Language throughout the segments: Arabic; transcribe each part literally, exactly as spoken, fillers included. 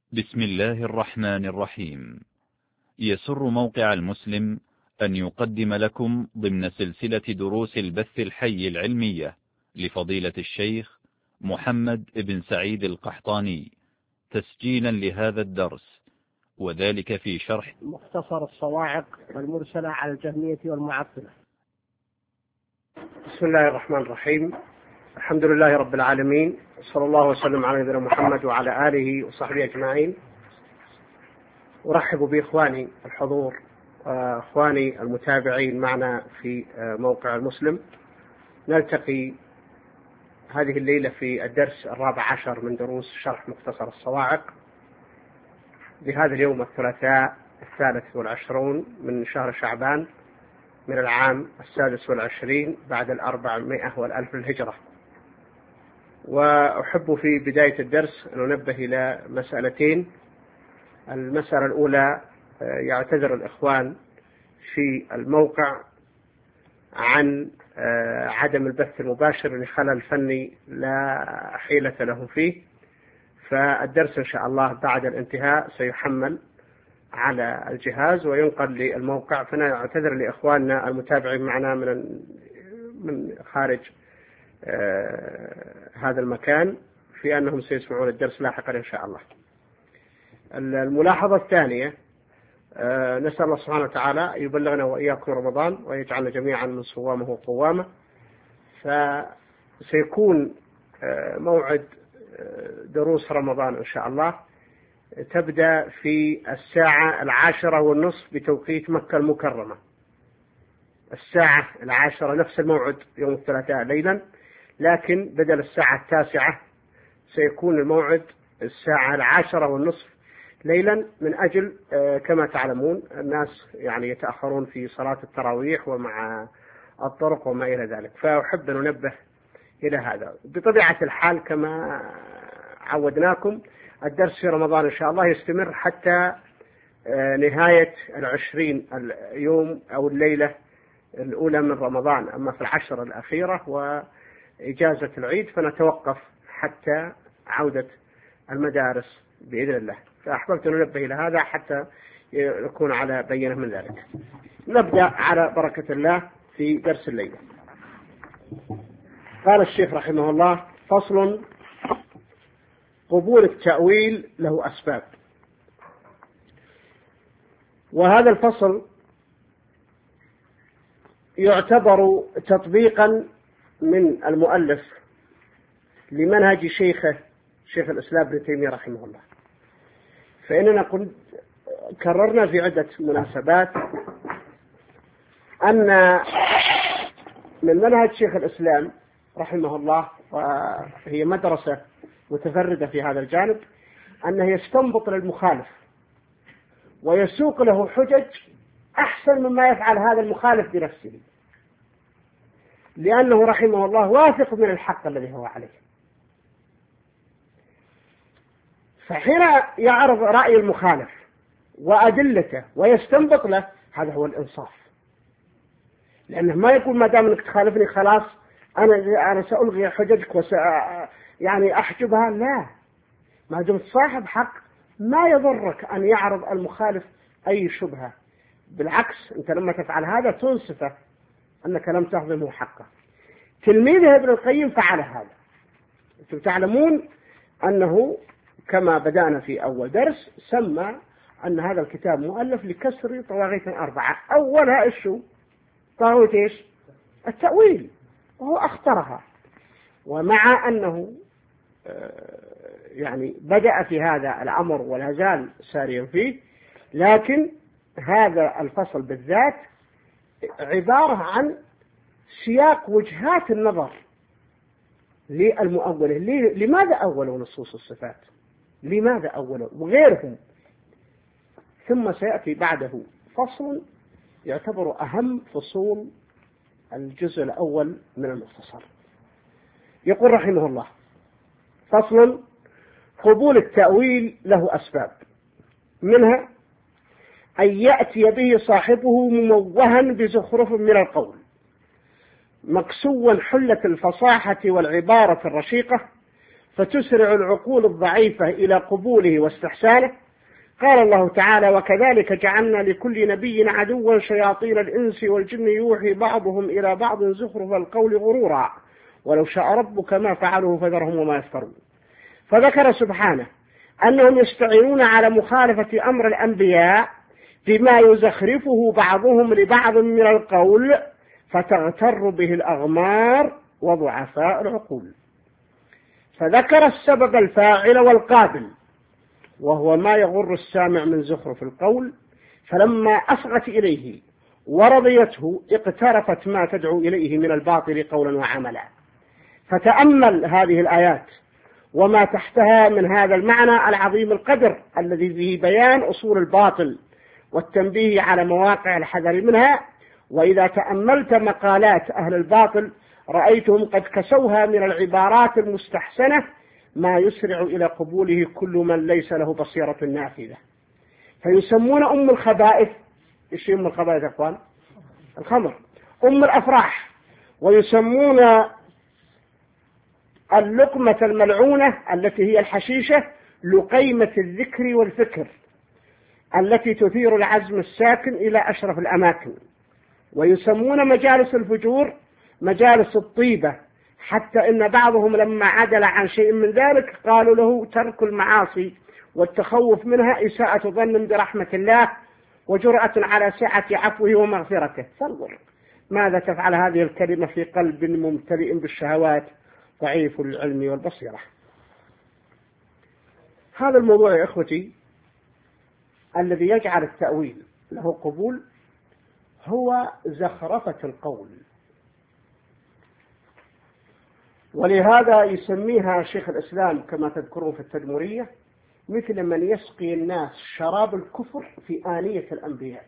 بسم الله الرحمن الرحيم. يسر موقع المسلم أن يقدم لكم ضمن سلسلة دروس البث الحي العلمية لفضيلة الشيخ محمد بن سعيد القحطاني تسجيلا لهذا الدرس، وذلك في شرح مختصر الصواعق والمرسلة على الجهمية والمعطلة. بسم الله الرحمن الرحيم. الحمد لله رب العالمين، صلى الله وسلم على نبينا محمد وعلى آله وصحبه أجمعين. أرحب بإخواني الحضور وإخواني المتابعين معنا في موقع المسلم. نلتقي هذه الليلة في الدرس الرابع عشر من دروس شرح مختصر الصواعق بهذا اليوم الثلاثاء الثالث والعشرون من شهر شعبان من العام السادس والعشرين بعد الأربعمائة والألف الهجرة. وأحب في بداية الدرس أن أنبه إلى مسألتين. المسألة الأولى، يعتذر الإخوان في الموقع عن عدم البث المباشر لخلل فني لا حيلة له فيه، فالدرس إن شاء الله بعد الانتهاء سيحمل على الجهاز وينقل للموقع. فنعتذر لإخواننا المتابعين معنا من من خارج آه هذا المكان في أنهم سيسمعون الدرس لاحقا إن شاء الله. الملاحظة الثانية، آه نسأل الله سبحانه وتعالى يبلغنا وإياكم رمضان ويجعلنا جميعا من صوامه وقوامه. فسيكون آه موعد آه دروس رمضان إن شاء الله تبدأ في الساعة العاشرة والنصف بتوقيت مكة المكرمة. الساعة العاشرة نفس الموعد يوم الثلاثاء ليلا، لكن بدل الساعة التاسعة سيكون الموعد الساعة العاشرة والنصف ليلا، من أجل كما تعلمون الناس يعني يتأخرون في صلاة التراويح ومع الطرق وما إلى ذلك. فأحب أن ننبه إلى هذا. بطبيعة الحال كما عودناكم الدرس في رمضان إن شاء الله يستمر حتى نهاية العشرين اليوم أو الليلة الأولى من رمضان. أما في العشر الأخيرة وإجازة العيد فنتوقف حتى عودة المدارس بإذن الله. فأحببت أن ننبه إلى هذا حتى نكون على بينة من ذلك. نبدأ على بركة الله في درس الليلة. قال الشيخ رحمه الله: فصل: قبول التأويل له أسباب. وهذا الفصل يعتبر تطبيقا من المؤلف لمنهج شيخه شيخ الإسلام ابن تيمية رحمه الله. فإننا قد كررنا في عدة مناسبات أن من منهج شيخ الإسلام رحمه الله، وهي مدرسة متفردة في هذا الجانب، أنه يستنبط للمخالف ويسوق له حجج أحسن مما يفعل هذا المخالف بنفسه، لأنه رحمه الله واثق من الحق الذي هو عليه. فحين يعرض رأي المخالف وأدلته ويستنبط له، هذا هو الإنصاف. لأنه ما يقول ما دام أنك تخالفني خلاص أنا أنا سألغي حججك وس يعني أحجبها. لا، ما دمت صاحب حق ما يضرك أن يعرض المخالف أي شبهة. بالعكس، أنت لما تفعل هذا تنصفه أنك لم تهضمه حقه. تلميذه ابن القيم فعل هذا. أنتم تعلمون أنه كما بدأنا في أول درس سمى أن هذا الكتاب مؤلف لكسر طواغيت أربعة. أولها إيشو؟ طاغوت إيش؟ التأويل، وهو أخطرها. ومع أنه يعني بدأ في هذا الأمر ولا زال ساريا فيه، لكن هذا الفصل بالذات عبارة عن سياق وجهات النظر للمؤولة. لماذا أولوا نصوص الصفات؟ لماذا أولوا وغيرهم؟ ثم سيأتي بعده فصل يعتبر أهم فصول الجزء الأول من المختصر. يقول رحمه الله: فصل: قبول التأويل له أسباب، منها أن يأتي به صاحبه مموها بزخرف من القول، مكسوا حلة الفصاحة والعبارة الرشيقة، فتسرع العقول الضعيفة إلى قبوله واستحسانه. قال الله تعالى: وكذلك جعلنا لكل نبي عدوا شياطين الإنس والجن يوحي بعضهم إلى بعض زخرف القول غرورا ولو شاء ربك ما فعلوه فذرهم وما يفترون. فذكر سبحانه أنهم يستعينون على مخالفة أمر الأنبياء بما يزخرفه بعضهم لبعض من القول فتغتر به الأغمار وضعفاء العقول. فذكر السبب الفاعل والقابل وهو ما يغر السامع من زخرف القول، فلما أصغت إليه ورضيته اقترفت ما تدعو إليه من الباطل قولا وعملا. فتأمل هذه الآيات وما تحتها من هذا المعنى العظيم القدر الذي فيه بيان أصول الباطل والتنبيه على مواقع الحذر منها. وإذا تأملت مقالات أهل الباطل رأيتهم قد كسوها من العبارات المستحسنة ما يسرع إلى قبوله كل من ليس له بصيرة نافذة. فيسمون أم الخبائث، إيش أم الخبائث يا أخوان؟ الخمر. أم الأفراح. ويسمون اللقمة الملعونة التي هي الحشيشة لقيمة الذكر والفكر التي تثير العزم الساكن إلى أشرف الأماكن. ويسمون مجالس الفجور مجالس الطيبة، حتى إن بعضهم لما عدل عن شيء من ذلك قالوا له ترك المعاصي والتخوف منها إساءة ظن برحمة الله وجرأة على سعة عفوه ومغفرته. فانظر ماذا تفعل هذه الكلمة في قلب ممتلئ بالشهوات ضعيف العلم والبصيرة. هذا الموضوع يا إخوتي الذي يجعل التأويل له قبول هو زخرفة القول، ولهذا يسميها شيخ الإسلام كما تذكرون في التدمرية مثل من يسقي الناس شراب الكفر في آنية الأنبياء.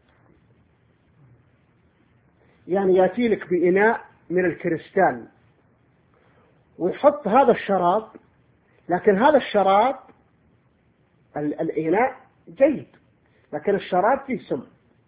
يعني يأتي لك بإناء من الكريستال ويحط هذا الشراب، لكن هذا الشراب الإناء جيد لكن الشراب فيه سم.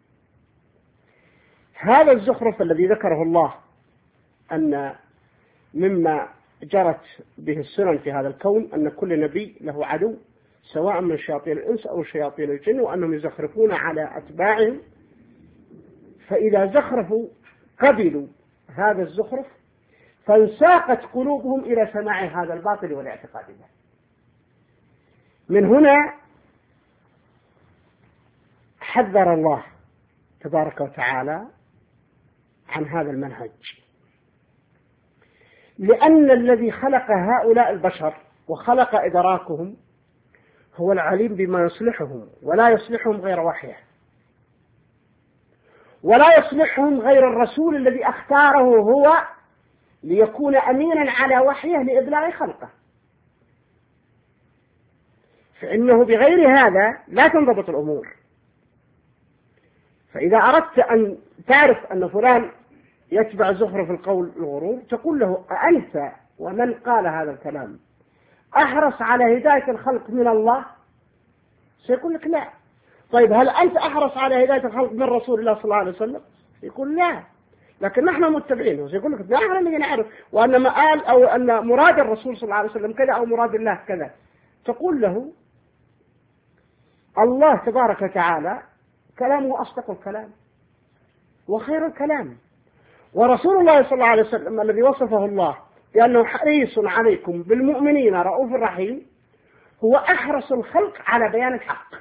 هذا الزخرف الذي ذكره الله أن مما جرت به السنن في هذا الكون أن كل نبي له عدو سواء من شياطين الإنس أو شياطين الجن، وأنهم يزخرفون على أتباعهم، فإذا زخرفوا قبلوا هذا الزخرف فانساقت قلوبهم إلى سماع هذا الباطل والاعتقاد به. من هنا حذر الله تبارك وتعالى عن هذا المنهج، لأن الذي خلق هؤلاء البشر وخلق إدراكهم هو العليم بما يصلحهم، ولا يصلحهم غير وحيه، ولا يصلحهم غير الرسول الذي اختاره هو ليكون أمينا على وحيه لإبلاغ خلقه. فإنه بغير هذا لا تنضبط الأمور. فإذا أردت أن تعرف أن فلان يتبع زخرف القول الغرور تقول له أأنت ومن قال هذا الكلام أحرص على هداية الخلق من الله؟ سيقول لك لا. طيب هل أنت أحرص على هداية الخلق من رسول الله صلى الله عليه وسلم؟ يقول لا، لكن نحن متبعينه. سيقول لك نحن اللي نعرف وأن ما قال أو أن مراد الرسول صلى الله عليه وسلم كذا أو مراد الله كذا. تقول له الله تبارك وتعالى كلامه أصدق الكلام وخير الكلام، ورسول الله صلى الله عليه وسلم الذي وصفه الله بأنه حريص عليكم بالمؤمنين رؤوف رحيم هو أحرص الخلق على بيان الحق.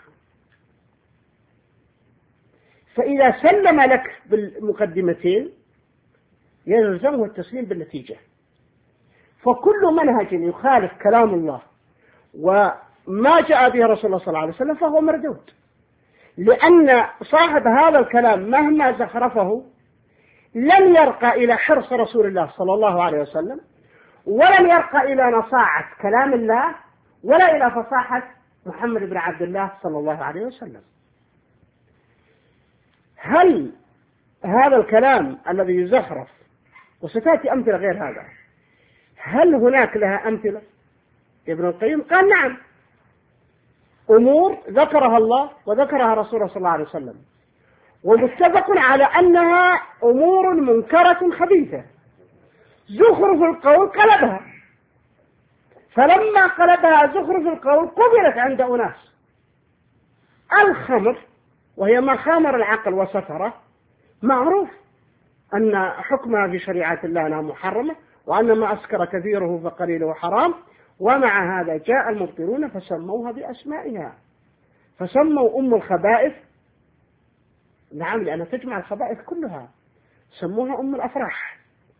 فإذا سلم لك بالمقدمتين يلزمه التسليم بالنتيجة. فكل منهج يخالف كلام الله وما جاء به رسول الله صلى الله عليه وسلم فهو مردود، لأن صاحب هذا الكلام مهما زخرفه لن يرقى إلى حرص رسول الله صلى الله عليه وسلم، ولن يرقى إلى نصاعة كلام الله، ولا إلى فصاحة محمد بن عبد الله صلى الله عليه وسلم. هل هذا الكلام الذي يزخرف، وستأتي أمثلة غير هذا، هل هناك لها أمثلة؟ ابن القيم قال نعم، أمور ذكرها الله وذكرها رسوله صلى الله عليه وسلم ومتفق على أنها أمور منكرة خبيثة، زخرف القول قلبها. فلما قلبها زخرف القول قبلت عند أناس. الخمر وهي ما خامر العقل وستره معروف أن حكمها في شريعة الله أنها محرمة، وأن ما أسكر كثيره فقليله حرام، ومع هذا جاء المبطلون فسموها بأسمائها، فسموا أم الخبائث، نعم لأنها تجمع الخبائث كلها، سموها أم الأفراح.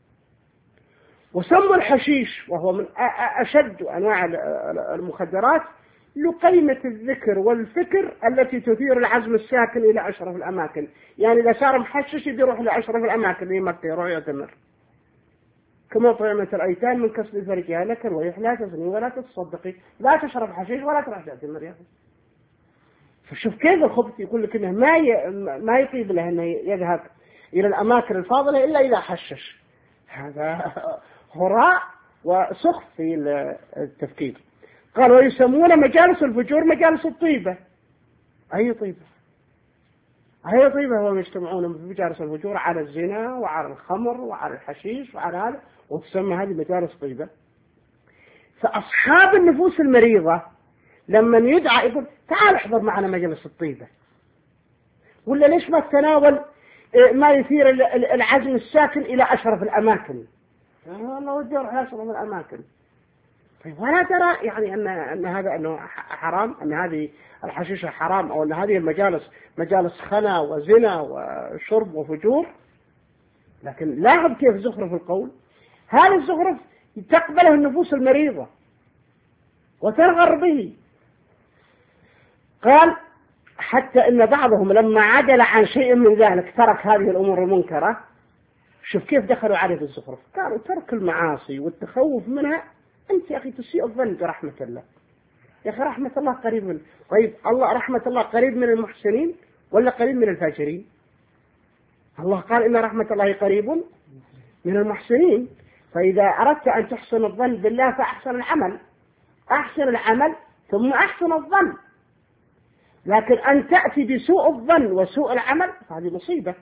وسموا الحشيش وهو من أشد أنواع المخدرات لقيمة الذكر والفكر التي تثير العزم الساكن إلى أشرف الأماكن. يعني إذا صار محشش يروح لأشرف الأماكن اللي مكة يروح يتمر، كما طعمة الأيتام من كسب فرجها لك الويح لا تزني ولا تتصدقي، لا تشرب حشيش ولا تروح تتمر يا أخي. فشوف كيف الخبث يقول لك إنه ما ي... ما يطيب له إنه يذهب إلى الأماكن الفاضلة إلا إذا حشش. هذا هراء وسخف في التفكير. قالوا يسمون مجالس الفجور مجالس الطيبة. أي طيبة؟ أي طيبة هم يجتمعون في مجالس الفجور على الزنا وعلى الخمر وعلى الحشيش وعلى هذا، وتسمى هذه مجالس طيبة. فأصحاب النفوس المريضة لما يدعى يقول تعال احضر معنا مجلس الطيبة، ولا ليش ما تناول ما يثير العزم الساكن إلى أشرف الأماكن؟ والله ودي أروح أشرف الأماكن. طيب ولا ترى يعني أن أن هذا أنه حرام، أن هذه الحشيشة حرام، أو أن هذه المجالس مجالس خنا وزنا وشرب وفجور؟ لكن لاحظ كيف زخرف القول. هذا الزخرف تقبله النفوس المريضة وترغر به. قال حتى إن بعضهم لما عدل عن شيء من ذلك ترك هذه الأمور المنكرة. شوف كيف دخلوا عليه في الزخرف. قالوا ترك المعاصي والتخوف منها أنت يا أخي تسيء الظن برحمة الله. يا أخي رحمة الله قريب من، طيب الله رحمة الله قريب من المحسنين ولا قريب من الفاجرين؟ الله قال إن رحمة الله قريب من المحسنين. فإذا أردت أن تحسن الظن بالله فأحسن العمل، أحسن العمل ثم أحسن الظن. لكن أن تأتي بسوء الظن وسوء العمل فهذه مصيبة.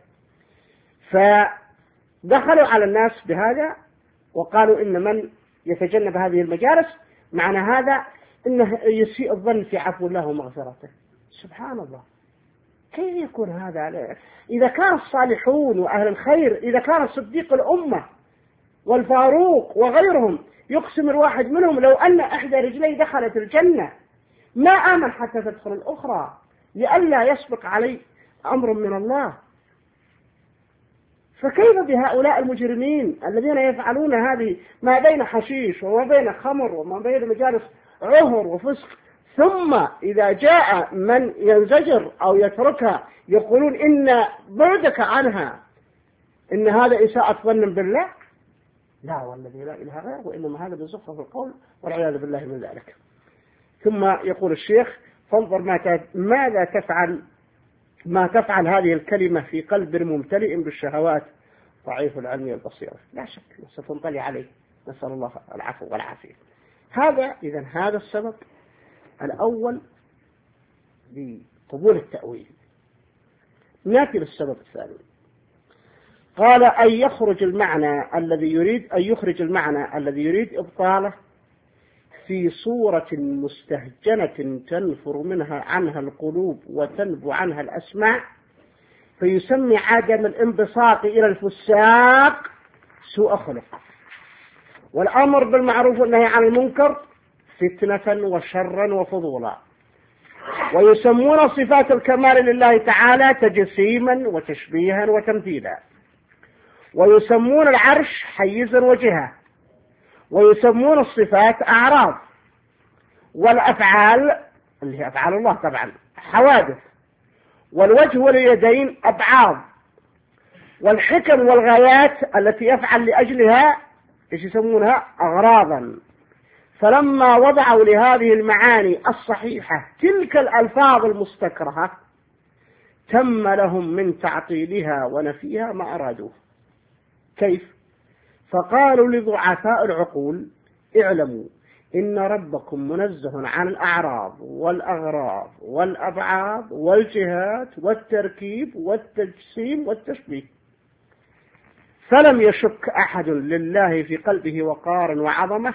فدخلوا على الناس بهذا وقالوا إن من يتجنب هذه المجالس معنى هذا إنه يسيء الظن في عفو الله ومغفرته. سبحان الله، كيف يكون هذا؟ إذا كان الصالحون وأهل الخير، إذا كان صديق الأمة والفاروق وغيرهم يقسم الواحد منهم لو أن إحدى رجلي دخلت الجنة ما آمن حتى تدخل الأخرى لئلا يسبق عليه أمر من الله، فكيف بهؤلاء المجرمين الذين يفعلون هذه ما بين حشيش وما بين خمر وما بين مجالس عهر وفسق، ثم إذا جاء من ينزجر أو يتركها يقولون إن بعدك عنها إن هذا إساءة ظن بالله؟ لا والذي لا إله غيره، وإنما هذا بزخرف القول والعياذ بالله من ذلك. ثم يقول الشيخ فانظر ماذا تفعل ما تفعل هذه الكلمة في قلب ممتلئ بالشهوات ضعيف العلم والبصيرة. لا شك ستنطلي عليه، نسأل الله العفو والعافية. هذا إذن هذا السبب الأول لقبول التأويل. نأتي للسبب الثاني. قال أن يخرج المعنى الذي يريد أن يخرج المعنى الذي يريد إبطاله في صورة مستهجنة تنفر منها عنها القلوب وتنبو عنها الأسماع، فيسمي عدم الانبساط إلى الفساق سوء خلق، والأمر بالمعروف والنهي عن المنكر فتنة وشرا وفضولا، ويسمون صفات الكمال لله تعالى تجسيما وتشبيها وتمثيلا، ويسمون العرش حيزا وجهة، ويسمون الصفات أعراض، والأفعال اللي هي أفعال الله طبعا حوادث، والوجه واليدين أبعاض، والحكم والغايات التي يفعل لأجلها إيش يسمونها أغراضا. فلما وضعوا لهذه المعاني الصحيحة تلك الألفاظ المستكرهة تم لهم من تعطيلها ونفيها ما أرادوه. كيف؟ فقالوا لضعفاء العقول اعلموا إن ربكم منزه عن الأعراض والأغراض والأبعاض والجهات والتركيب والتجسيم والتشبيه، فلم يشك أحد لله في قلبه وقار وعظمة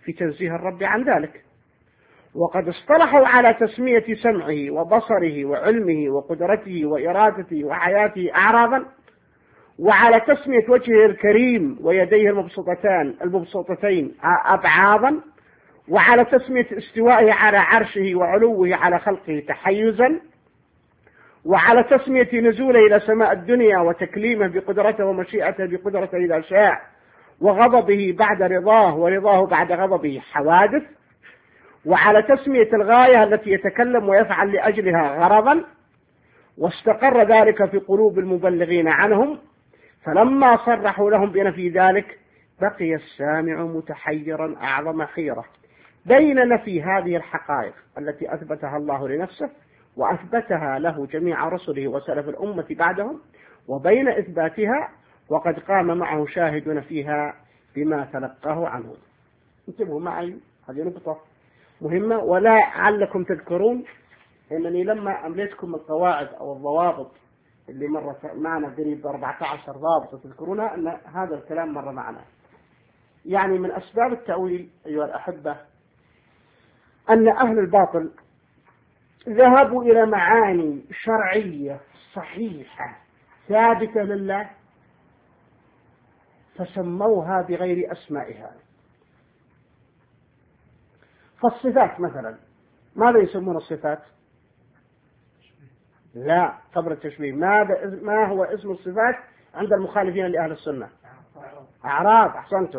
في تنزيه الرب عن ذلك. وقد اصطلحوا على تسمية سمعه وبصره وعلمه وقدرته وإرادته وحياته أعراضا، وعلى تسمية وجهه الكريم ويديه المبسوطتان المبسوطتين أبعاضا، وعلى تسمية استوائه على عرشه وعلوه على خلقه تحيزا، وعلى تسمية نزوله إلى سماء الدنيا وتكليمه بقدرته ومشيئته بقدرته إذا شاء، وغضبه بعد رضاه ورضاه بعد غضبه حوادث، وعلى تسمية الغاية التي يتكلم ويفعل لأجلها غرضا. واستقر ذلك في قلوب المبلغين عنهم، فلما صرحوا لهم بنفي ذلك بقي السامع متحيرا أعظم حيرة بين نفي هذه الحقائق التي أثبتها الله لنفسه وأثبتها له جميع رسله وسلف الأمة بعدهم، وبين إثباتها وقد قام معه شاهد فيها بما تلقاه عنه. انتبهوا معي، هذه نقطة مهمة، ولعلكم تذكرون أنني لما أمليتكم القواعد أو الضوابط اللي مرت معنا قريب أربعة عشر ضابط تذكرونها، أن هذا الكلام مر معنا. يعني من أسباب التأويل أيها الأحبة أن أهل الباطل ذهبوا إلى معاني شرعية صحيحة ثابتة لله فسموها بغير أسمائها. فالصفات مثلا ماذا يسمون الصفات؟ لا، قبل التشبيه ماذا ما هو اسم الصفات عند المخالفين لأهل السنة؟ أعراض. أحسنتم.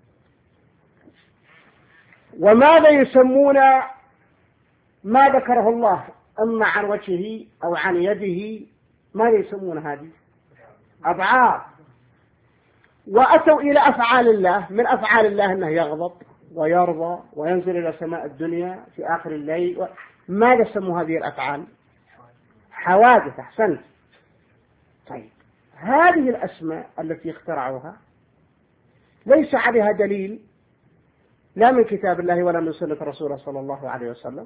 وماذا يسمون ما ذكره الله أما عن وجهه أو عن يده؟ ماذا يسمون هذه؟ أبعاد. وأتوا إلى أفعال الله، من أفعال الله أنه يغضب ويرضى وينزل إلى سماء الدنيا في آخر الليل. ماذا سموا هذه الأفعال؟ حوادث. أحسنت. طيب، هذه الأسماء التي اخترعوها ليس عليها دليل لا من كتاب الله ولا من سنة رسوله صلى الله عليه وسلم،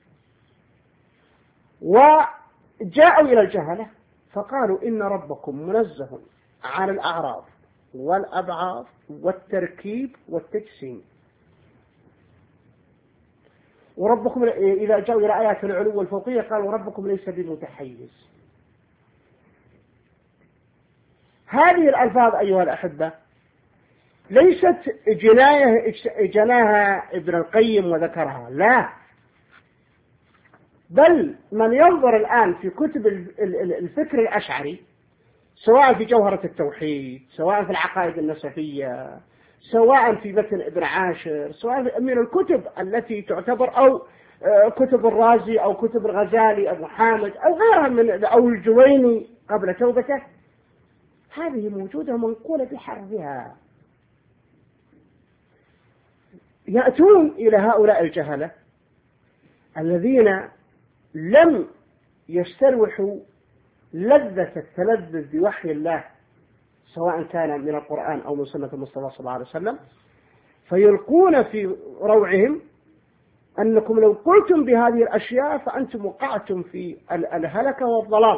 وجاءوا إلى الجهلة فقالوا إن ربكم منزه عن الأعراض والأبعاض والتركيب والتجسيم. وربكم إذا جاءوا إلى آيات العلو والفوقية قالوا ربكم ليس بمتحيز. هذه الألفاظ أيها الأحبة ليست جناية جناها ابن القيم وذكرها، لا، بل من ينظر الآن في كتب الفكر الأشعري سواء في جوهرة التوحيد، سواء في العقائد النسفية، سواء في متن ابن عاشر، سواء من الكتب التي تعتبر أو كتب الرازي أو كتب الغزالي أبو حامد أو غيرها من أو الجويني قبل توبته، هذه موجودة منقولة بحرفها. يأتون إلى هؤلاء الجهلة الذين لم يستروحوا لذة التلذذ بوحي الله سواء كان من القرآن أو من سنة المصطفى صلى الله عليه وسلم، فيلقون في روعهم أنكم لو قلتم بهذه الأشياء فأنتم وقعتم في الهلكة والضلال.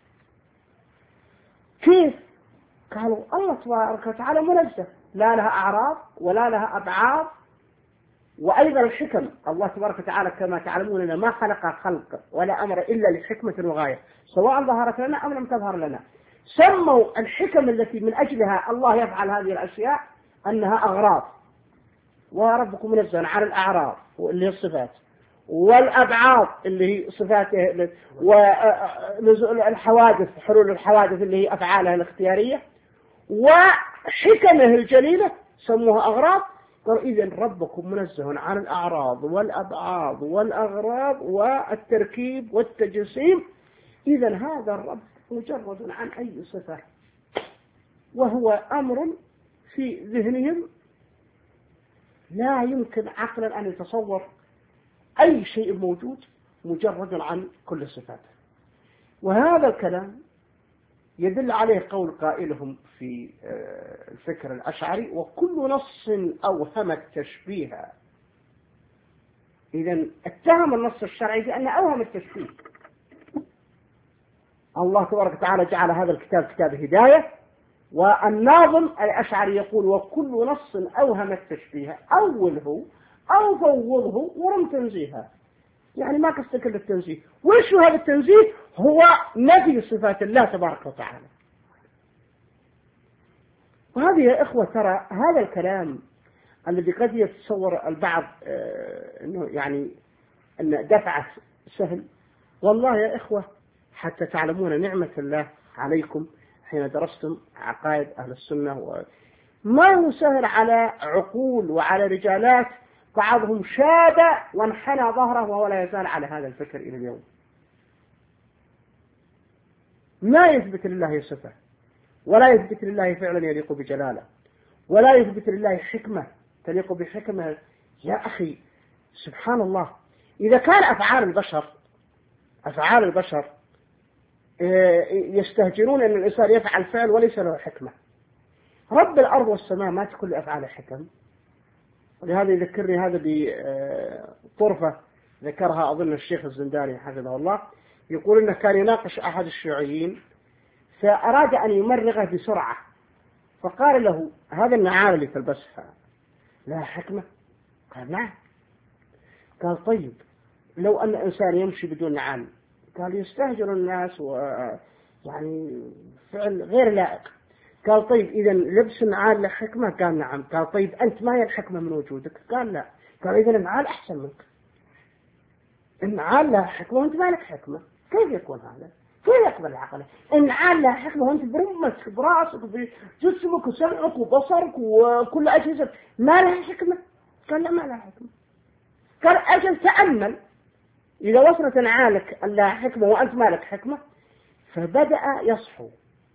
كيف؟ قالوا الله تبارك وتعالى منزه، لا لها أعراض ولا لها أبعاد، وأيضا الحكم. الله تبارك وتعالى كما تعلمون أنه ما خلق خلق ولا أمر إلا لحكمة وغاية سواء ظهرت لنا أو لم تظهر لنا. سموا الحكم التي من أجلها الله يفعل هذه الأشياء أنها أغراض، وربكم منزه عن الأعراض اللي هي الصفات، والأبعاد اللي هي صفاته، والحوادث حلول الحوادث اللي هي أفعالها الاختيارية، وحكمه الجليلة سموها أغراض. قال إذن ربكم منزه عن الأعراض والأبعاد والأغراض والتركيب والتجسيم. إذن هذا الرب مجرد عن أي صفة، وهو أمر في ذهنهم لا يمكن عقلا أن يتصور أي شيء موجود مجرد عن كل صفاته. وهذا الكلام يدل عليه قول قائلهم في الفكر الأشعري: وكل نص أوهم التشبيه. إذن اتهم النص الشرعي بأنه أوهم التشبيه. الله تبارك وتعالى جعل هذا الكتاب كتاب هداية، والناظم الأشعري يقول: وكل نص أوهم التشبيه. أوله أو فوضه ورم تنزيها، يعني ما قصدك إلا التنزيه. وش هذا التنزيه؟ هو نفي صفات الله تبارك وتعالى. وهذه يا إخوة ترى هذا الكلام الذي قد يتصور البعض أنه يعني أن دفعه سهل، والله يا إخوة حتى تعلمون نعمة الله عليكم حين درستم عقائد أهل السنة، ما هو سهل على عقول وعلى رجالات بعضهم شاب وانحنى ظهره وهو لا يزال على هذا الفكر إلى اليوم. ما يثبت لله صفة، ولا يثبت لله فعلا يليق بجلاله، ولا يثبت لله حكمة تليق بحكمة. يا أخي سبحان الله، إذا كان أفعال البشر أفعال البشر يستهجرون أن الإنسان يفعل فعل وليس له حكمة، رب الأرض والسماء ما تكون لأفعال حكم. ولهذا يذكرني هذا بطرفة ذكرها أظن الشيخ الزنداني حفظه الله، يقول إنه كان يناقش أحد الشيوعيين فأراد أن يمرغه بسرعة، فقال له هذا النعال اللي تلبسها لها حكمة؟ قال نعم. قال طيب لو أن إنسان يمشي بدون نعال؟ قال يستهجر الناس ويعني فعل غير لائق. قال طيب إذا لبس النعال له حكمة؟ قال نعم. قال طيب أنت ما هي الحكمة من وجودك؟ قال لا. قال إذا النعال أحسن منك، النعال له حكمة وأنت ما لك حكمة، كيف يكون هذا؟ كيف يقبل العقل؟ النعال له حكمة وأنت برمتك براسك بجسمك وسمعك وبصرك وكل أجهزة ما لها حكمة؟ قال لا ما لها حكمة. قال أجل تأمل، إذا وصلت نعالك أن لها حكمة وأنت ما لك حكمة. فبدأ يصحو،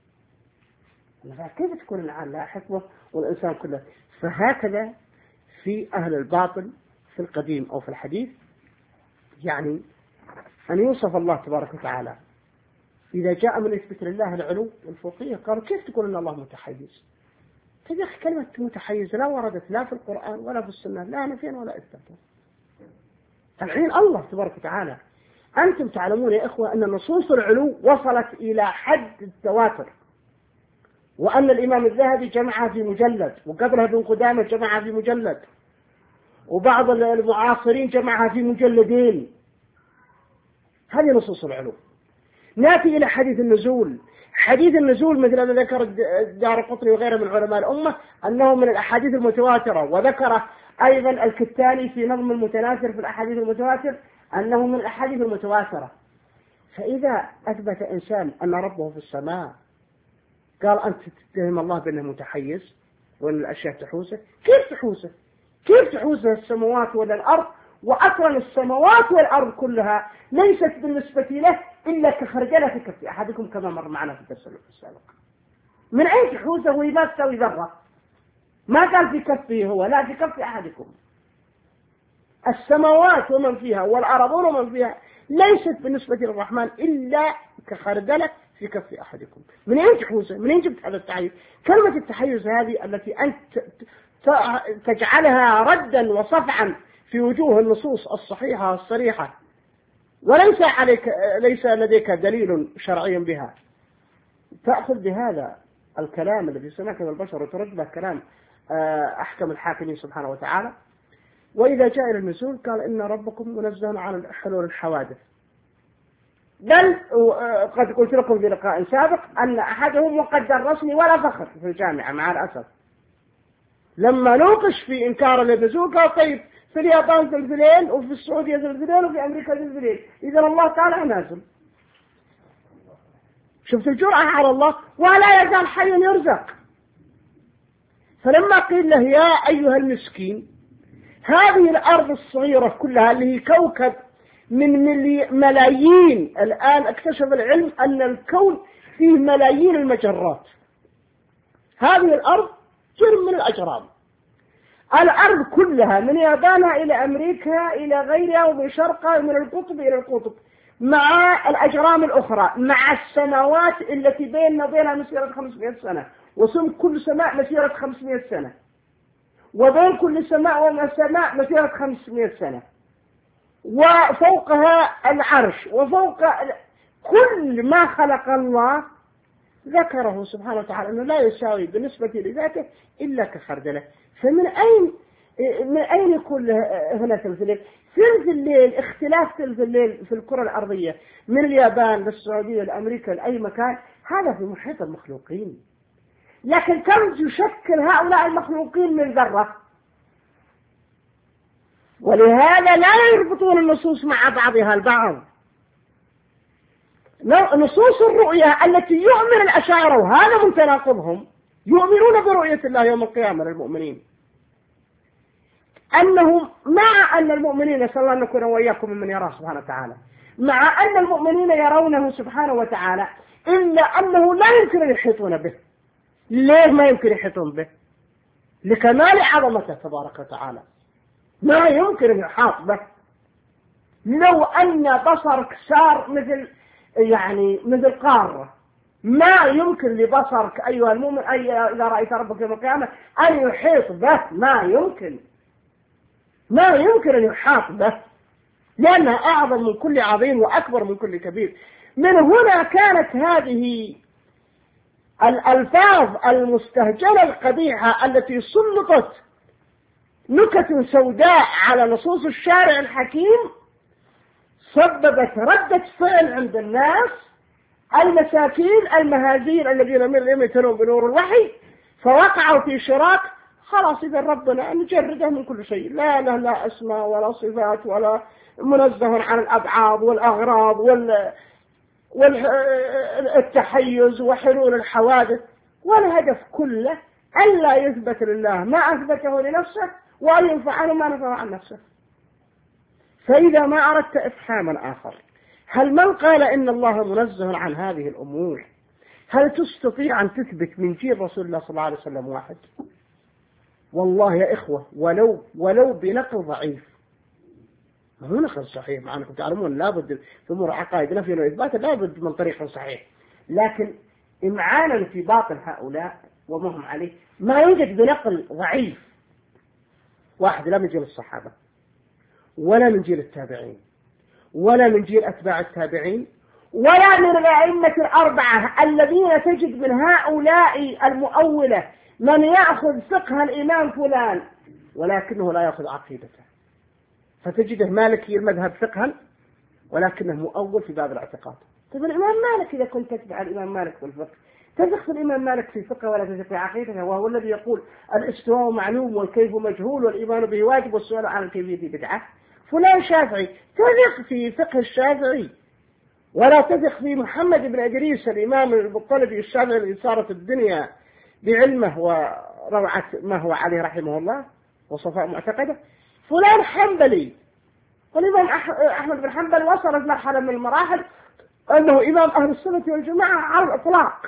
كيف تكون النعال لها حكمة والإنسان كله؟ فهكذا في أهل الباطل في القديم أو في الحديث، يعني أن يوصف الله تبارك وتعالى إذا جاء من إثبات الله العلو والفوقية قالوا كيف تقول أن الله متحيز؟ يا أخي كلمة متحيز لا وردت لا في القرآن ولا في السنة، لا نفيا ولا إثباتا. الحين الله تبارك وتعالى أنتم تعلمون يا إخوة أن نصوص العلو وصلت إلى حد التواتر، وأن الإمام الذهبي جمعها في مجلد، وقبلها ابن قدامة جمعها في مجلد، وبعض المعاصرين جمعها في مجلدين. هذه نصوص العلو. نأتي إلى حديث النزول. حديث النزول مثل ما ذكر الدارقطني وغيره من علماء الأمة أنه من الأحاديث المتواترة، وذكر أيضا الكتاني في نظم المتناثر في الأحاديث المتواتر أنه من الأحاديث المتواترة. فإذا أثبت إنسان أن ربه في السماء قال أنت تتهم الله بأنه متحيز وأن الأشياء تحوسه؟ كيف تحوسه؟ كيف تحوسه السماوات ولا الأرض؟ وأصلا السماوات والأرض كلها ليست بالنسبة له إلا كخرجلة في كف أحدكم كما مر معنا في الدرس السابق. من أين تحوسه وهي ما تساوي ذرة؟ ما قال في كفه هو، لا في كف أحدكم. السماوات ومن فيها والأرض ومن فيها ليست بالنسبة للرحمن إلا كخردلة في كف أحدكم. من أين تحوسه؟ من أين جبت هذا التحيز؟ كلمة التحيز هذه التي أنت تجعلها ردا وصفعا في وجوه النصوص الصحيحة الصريحة وليس عليك ليس لديك دليل شرعي بها، تأخذ بهذا الكلام الذي سمعته من البشر وترد كلام أحكم الحاكمين سبحانه وتعالى. وإذا جاء إلى النزول قال إن ربكم منزه عن حلول الحوادث. بل قد قلت لكم في لقاء سابق أن أحدهم مقدر رسمي ولا فخر في الجامعة مع الأسف، لما نوقش في إنكار النزول قال طيب في اليابان زلزلين وفي السعودية زلزلين وفي أمريكا زلزلين، إذا الله تعالى نازل. شفت الجرأة على الله، ولا يزال حي يرزق. فلما قيل له يا أيها المسكين هذه الأرض الصغيرة كلها اللي هي كوكب من ملايين، الآن اكتشف العلم أن الكون فيه ملايين المجرات، هذه الأرض جرم من الأجرام، الأرض كلها من يابانها إلى أمريكا إلى غيرها ومن شرقها من القطب إلى القطب مع الأجرام الأخرى مع السماوات التي بيننا وبينها مسيرة خمسمائة سنة، وسم كل سماء مسيرة خمسمائة سنة، وبين كل سماء وسماء مسيرة خمسمائة سنة، وفوقها العرش، وفوق كل ما خلق الله ذكره سبحانه وتعالى أنه لا يساوي بالنسبة لذاته إلا كخردلة. فمن أين من أين يكون هنا ثلث الليل؟ ثلث الليل، اختلاف ثلث الليل في الكرة الأرضية من اليابان للسعودية لأمريكا لأي مكان، هذا في محيط المخلوقين. لكن كم يشكل هؤلاء المخلوقين من ذرة؟ ولهذا لا يربطون النصوص مع بعضها البعض. نصوص الرؤيا التي يؤمن الأشاعرة، وهذا من تناقضهم، يؤمنون برؤية الله يوم القيامة للمؤمنين، أنهم مع أن المؤمنين، نسأل الله أن نكون وإياكم من يراه سبحانه وتعالى، مع أن المؤمنين يرونه سبحانه وتعالى، إلا أنه لا يمكن أن يحيطون به. ليه ما يمكن يحيطون به؟ لكمال عظمته تبارك وتعالى، ما يمكن أن يحاط به. لو أن بصرك صار مثل يعني مثل قارة، ما يمكن لبصرك أيها المؤمن أي إذا رأيت ربك يوم القيامة أن يحيط به، ما يمكن ما يمكن أن يحاط به، لأنها أعظم من كل عظيم وأكبر من كل كبير. من هنا كانت هذه الألفاظ المستهجنة القبيحة التي سلطت نكت سوداء على نصوص الشارع الحكيم سببت ردة فعل عند الناس المساكين المهازيل الذين من لم يتنوا بنور الوحي، فوقعوا في شراك. خلاص إذا ربنا نجرده من كل شيء، لا له لا أسماء ولا صفات ولا منزه عن الأبعاد والأغراض وال والتحيز وحلول الحوادث، والهدف كله ألا يثبت لله ما أثبته لنفسه وأن ينفع عنه ما نفع عن نفسه. فإذا ما أردت إفهاما آخر، هل من قال إن الله منزه عن هذه الأمور، هل تستطيع أن تثبت من جيل رسول الله صلى الله عليه وسلم واحد؟ والله يا إخوة ولو ولو بنقل ضعيف، ما هو نقل صحيح، مع أنكم تعلمون لابد في أمور عقائد نفي وإثبات لابد من طريق صحيح، لكن إمعانا في باطل هؤلاء وما هم عليه ما يوجد بنقل ضعيف واحد، لا من جيل الصحابة ولا من جيل التابعين ولا من جيل أتباع التابعين ولا من الأئمة الأربعة الذين تجد من هؤلاء المؤولة من يأخذ فقه الإمام فلان ولكنه لا يأخذ عقيدته، فتجده مالكي المذهب فقها ولكنه مؤول في باب الاعتقاد. طيب الإمام مالك إذا كنت تتبع الإمام مالك في الفقه تثق في الإمام مالك في فقه ولا تثق في عقيدته، وهو الذي يقول الاستواء معلوم والكيف مجهول والإيمان به واجب والسؤال عن الكيفية بدعة. فلان شافعي تثق في فقه الشافعي ولا تثق في محمد بن إدريس الإمام المطلبي الشافعي الذي صارت الدنيا بعلمه وروعة ما هو عليه رحمه الله وصفاء معتقده. فلان حنبلي، والإمام أحمد بن حنبل وصلت مرحلة من المراحل أنه إمام أهل السنة والجماعة على الإطلاق.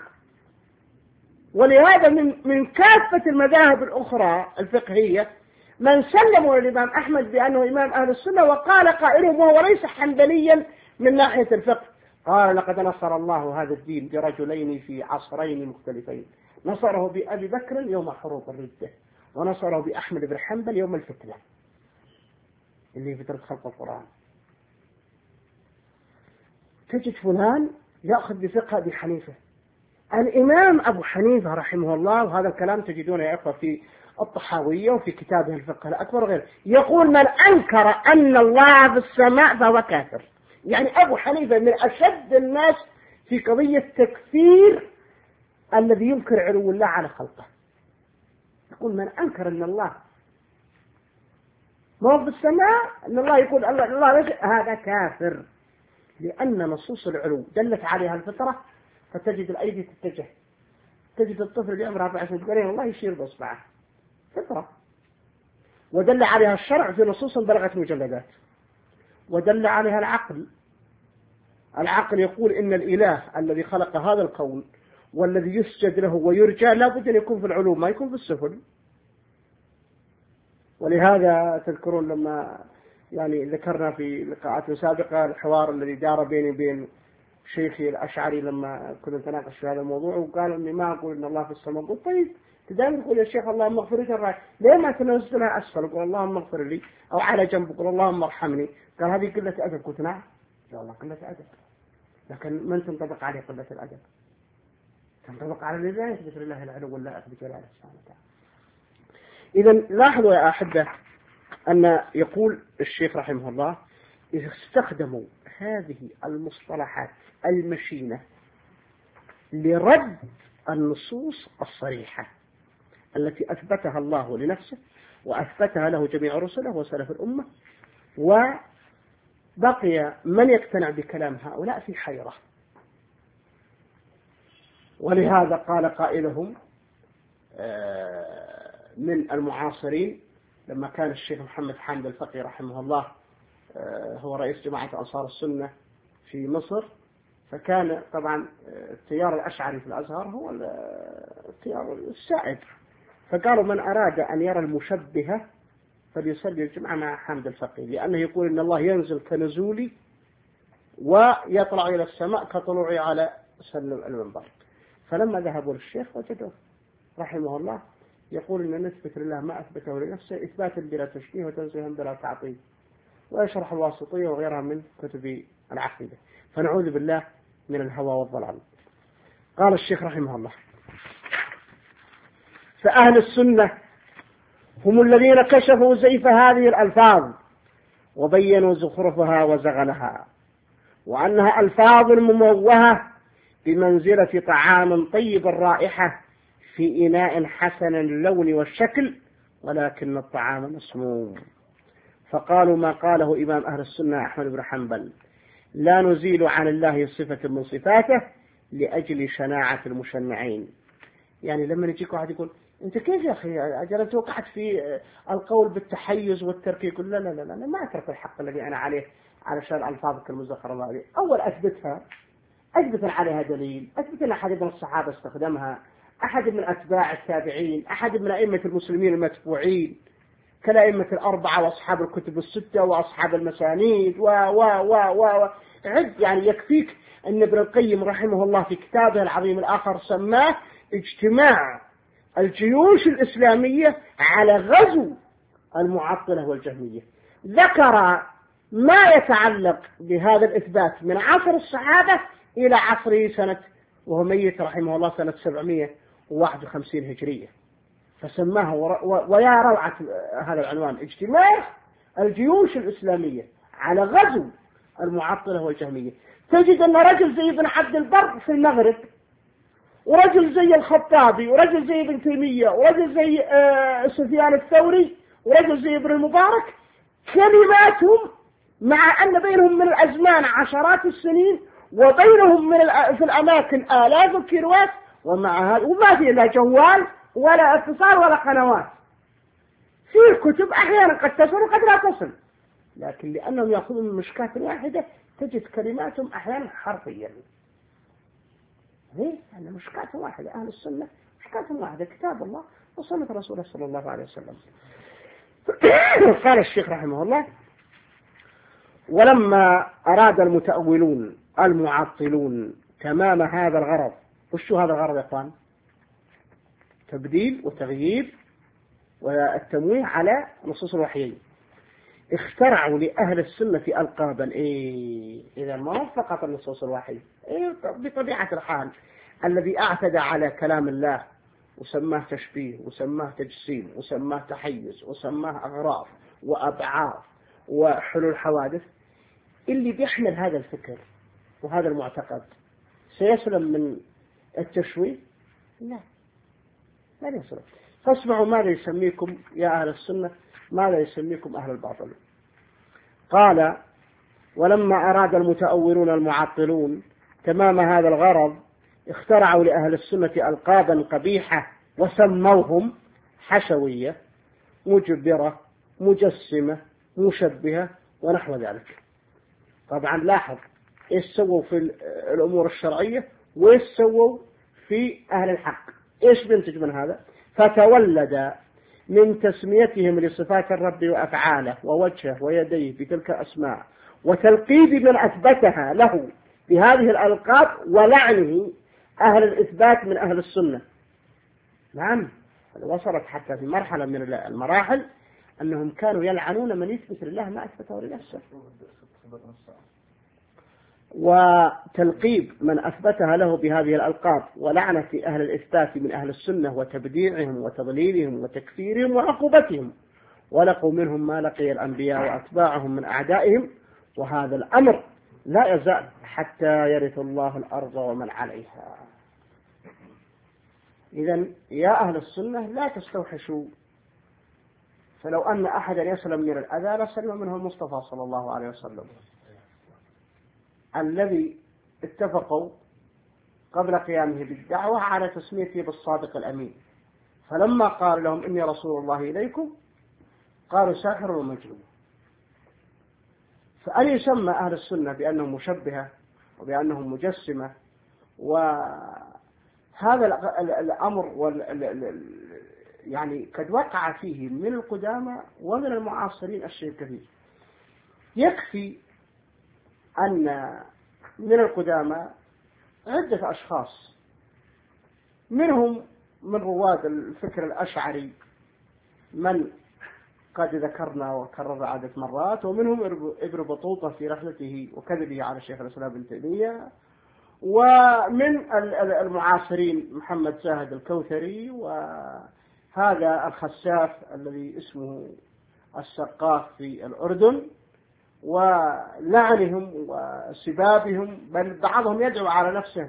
ولهذا من من كافة المذاهب الأخرى الفقهية من سلموا للإمام أحمد بأنه إمام أهل السنة، وقال قائلهم وهو ليس حنبليا من ناحية الفقه، قال لقد نصر الله هذا الدين برجلين في عصرين مختلفين، نصره بأبي بكر يوم حروب الردة ونصره بأحمد بن حنبل يوم الفتنة اللي فترة خلق القرآن. تجد فلان يأخذ بفقه أبي حنيفة، الإمام أبو حنيفة رحمه الله، وهذا الكلام تجدونه يا أخوة في الطحاوية وفي كتابه الفقه الأكبر وغيره، يقول من أنكر أن الله في السماء فهو كافر. يعني أبو حنيفة من أشد الناس في قضية تكفير الذي ينكر علو الله على خلقه. يقول من أنكر أن الله ما هو في السماء، أن الله يقول الله الله هذا كافر، لأن نصوص العلو دلت عليها الفطرة، فتجد الأيدي تتجه، تجد الطفل بعمره أربع سنين تقول الله يشير بإصبعه فطرة، ودل عليها الشرع في نصوص بلغت مجلدات، ودل عليها العقل. العقل يقول إن الإله الذي خلق هذا الكون والذي يسجد له ويرجى لا بد أن يكون في العلو ما يكون في السفل. ولهذا تذكرون لما يعني ذكرنا في لقاءات سابقة الحوار الذي دار بيني وبين شيخي الأشعري لما كنا نتناقش في هذا الموضوع، وقال إني ما أقول إن الله في السماء. قلت طيب دائما تقول يا شيخ اللهم اغفر لي، ليه ما تنزلها أسفل؟ قل اللهم اغفر لي، أو على جنب قل اللهم ارحمني. قال هذه قلة أدب. قلت نعم يا الله قلة أدب، لكن من تنطبق عليه قلة الأدب؟ تنطبق على الذي لا يثبت لله العلو ولا يثبت لله سبحانه وتعالى. إذا لاحظوا يا أحبة أن يقول الشيخ رحمه الله إذا استخدموا هذه المصطلحات المشينة لرد النصوص الصريحة التي أثبتها الله لنفسه وأثبتها له جميع رسله وسلف الأمة، وبقي من يقتنع بكلام هؤلاء في حيرة. ولهذا قال قائلهم من المعاصرين لما كان الشيخ محمد حامد الفقي رحمه الله هو رئيس جماعة أنصار السنة في مصر، فكان طبعا التيار الأشعري في الأزهر هو التيار السائد، فقالوا من أراد أن يرى المشبهة فليصلي الجمعة مع حامد الفقي، لأنه يقول إن الله ينزل كنزولي ويطلع إلى السماء كطلوعي على سلم المنبر. فلما ذهبوا للشيخ وجدوه رحمه الله يقول إن نثبت لله ما أثبته لنفسه إثباتا بلا تشبيه وتنزيها بلا تعطيل، ويشرح الواسطية وغيرها من كتب العقيدة. فنعوذ بالله من الهوى والضلال. قال الشيخ رحمه الله: فأهل السنة هم الذين كشفوا زيف هذه الألفاظ وبينوا زخرفها وزغلها، وأنها ألفاظ مموهة بمنزلة طعام طيب الرائحة في إناء حسن اللون والشكل، ولكن الطعام مسموم. فقالوا ما قاله إمام أهل السنة أحمد بن حنبل: لا نزيل عن الله صفة من صفاته لأجل شناعة المشنعين. يعني لما يجيك واحد يقول أنت كيف يا أخي أجل أنت وقعت في القول بالتحيز والتركيك، لا لا لا لا ما أترك الحق الذي أنا عليه علشان ألفاظك المزخرة الله عليه. أول أثبتها، أثبت عليها دليل، أثبت أن أحد من الصحابة استخدمها، أحد من أتباع التابعين، أحد من أئمة المسلمين المتبوعين كالأئمة الأربعة وأصحاب الكتب الستة وأصحاب المسانيد و و و و عد. يعني يكفيك أن ابن القيم رحمه الله في كتابه العظيم الآخر سماه اجتماع الجيوش الإسلامية على غزو المعطلة والجهمية. ذكر ما يتعلق بهذا الإثبات من عصر الصحابة إلى عصره سنة، وهو ميت رحمه الله سنة سبعمائة وواحد وخمسين هجرية، فسماه ويا روعة هذا العنوان اجتماع الجيوش الإسلامية على غزو المعطلة والجهمية. تجد أن رجل زي ابن عبد البر في المغرب، ورجل زي الخطابي، ورجل زي ابن تيمية، ورجل زي آه سفيان الثوري، ورجل زي ابن المبارك، كلماتهم مع أن بينهم من الأزمان عشرات السنين وبينهم من في الأماكن آلاف الكيلوات، ومع هذا وما في لا جوال ولا اتصال ولا قنوات. في كتب أحيانا قد تصل وقد لا تصل، لكن لأنهم يأخذون من مشكاة واحدة تجد كلماتهم أحيانا حرفيا. هي أنا مشكاة واحدة، أهل السنة مشكاة واحدة، كتاب الله وسنة رسوله صلى الله عليه وسلم. قال الشيخ رحمه الله: ولما أراد المتأولون المعطلون تمام هذا الغرض. وشو هذا الغرض يا إخوان؟ تبديل وتغيير والتمويه على نصوص الوحيين. اخترعوا لأهل السنة ألقابا. إيه إذا ما هو فقط النصوص الوحي، إيه بطبيعة الحال الذي اعتدى على كلام الله وسماه تشبيه وسماه تجسيم وسماه تحيز وسماه أغراض وأبعاد وحلول حوادث، اللي بيحمل هذا الفكر وهذا المعتقد سيسلم من التشويه؟ لا، لا يسلم. فاسمعوا ماذا يسميكم يا أهل السنة، ماذا يسميكم أهل الباطل. قال: ولما أراد المتأولون المعطلون تمام هذا الغرض اخترعوا لأهل السنة ألقابا قبيحة وسموهم حشوية، مجبرة، مجسمة، مشبهة ونحو ذلك. طبعا لاحظ إيش سووا في الأمور الشرعية وإيش سووا في أهل الحق. إيش بنتج من هذا؟ فتولد من تسميتهم لصفات الرب وأفعاله ووجهه ويديه بتلك الأسماء وتلقيب من أثبتها له بهذه الألقاب ولعنه أهل الإثبات من أهل السنة. نعم، وصلت حتى في مرحلة من المراحل أنهم كانوا يلعنون من يثبت لله ما أثبته لنفسه. وتلقيب من أثبتها له بهذه الألقاب، ولعنة أهل الإثبات من أهل السنة وتبديعهم وتضليلهم وتكفيرهم وعقوبتهم، ولقوا منهم ما لقي الأنبياء وأتباعهم من أعدائهم، وهذا الأمر لا يزال حتى يرث الله الأرض ومن عليها. إذن يا أهل السنة لا تستوحشوا، فلو أن أحدا يسلم من الأذى لسلم منه المصطفى صلى الله عليه وسلم الذي اتفقوا قبل قيامه بالدعوة على تسميته بالصادق الأمين، فلما قال لهم إني رسول الله إليكم قالوا ساحر ومجنون. فأن يسمى أهل السنة بأنهم مشبهة وبأنهم مجسمة، وهذا الأمر وال يعني قد وقع فيه من القدامى ومن المعاصرين الشيء كثير. يكفي أن من القدامى عدة أشخاص، منهم من رواد الفكر الأشعري من قد ذكرنا وكرر عدة مرات، ومنهم ابن بطوطة في رحلته وكذبه على الشيخ الإسلام ابن تيمية، ومن المعاصرين محمد زاهد الكوثري، وهذا الخساف الذي اسمه السقاف في الأردن، ولعنهم وسبابهم، بل بعضهم يدعو على نفسه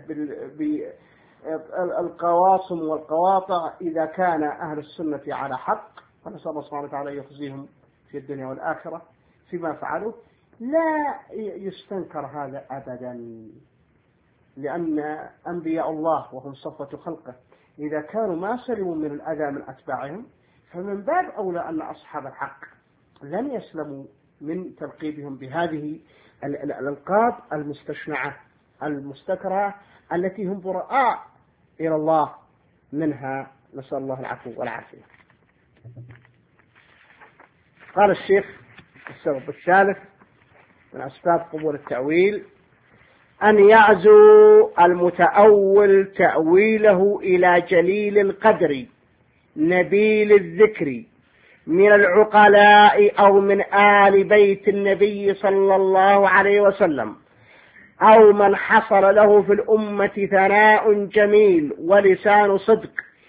بالقواصم والقواطع إذا كان أهل السنة على حق، فنسأل الله سبحانه وتعالى يخزيهم في الدنيا والآخرة فيما فعلوا. لا يستنكر هذا أبدا، لأن أنبياء الله وهم صفوة خلقه إذا كانوا ما سلموا من الأذى من أتباعهم، فمن باب أولى أن أصحاب الحق لن يسلموا من تلقيبهم بهذه الألقاب المستشنعة المستكرهة التي هم براء إلى الله منها، نسأل الله العفو والعافية. قال الشيخ السبب الثالث من أسباب قبول التأويل أن يعزو المتأول تأويله إلى جليل القدر نبيل الذكر من العقلاء أو من آل بيت النبي صلى الله عليه وسلم، أو من حصل له في الأمة ثناء جميل ولسان صدق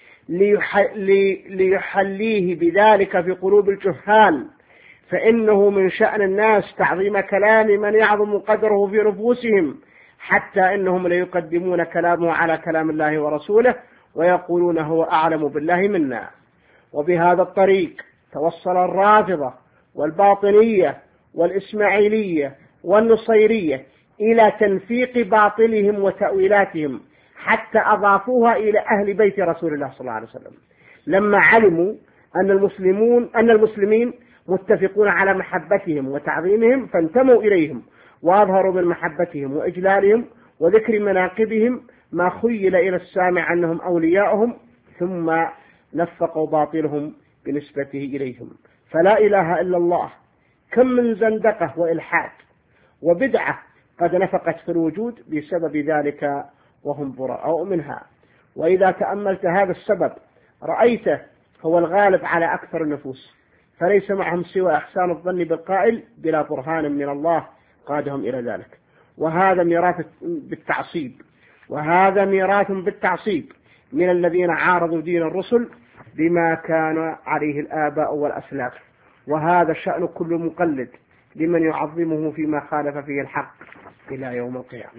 ليحليه بذلك في قلوب الجهال، فإنه من شأن الناس تعظيم كلام من يعظم قدره في نفوسهم، حتى إنهم ليقدمون كلامه على كلام الله ورسوله ويقولون هو أعلم بالله منا. وبهذا الطريق توصل الرافضة والباطنية والإسماعيلية والنصيرية إلى تنفيق باطلهم وتأويلاتهم، حتى أضافوها إلى أهل بيت رسول الله صلى الله عليه وسلم، لما علموا أن المسلمون أن المسلمين متفقون على محبتهم وتعظيمهم، فانتموا إليهم وأظهروا من محبتهم وإجلالهم وذكر مناقبهم ما خيل إلى السامع أنهم أولياؤهم، ثم نفقوا باطلهم بنسبته إليهم. فلا إله إلا الله، كم من زندقة وإلحاد وبدعة قد نفقت في الوجود بسبب ذلك وهم براء منها. وإذا تأملت هذا السبب رأيته هو الغالب على أكثر النفوس، فليس معهم سوى إحسان الظن بالقائل بلا برهان من الله قادهم إلى ذلك. وهذا ميراث بالتعصيب وهذا ميراث بالتعصيب من الذين عارضوا دين الرسل بما كان عليه الآباء والأسلاف، وهذا شأن كل مقلد لمن يعظمه فيما خالف فيه الحق إلى يوم القيامة.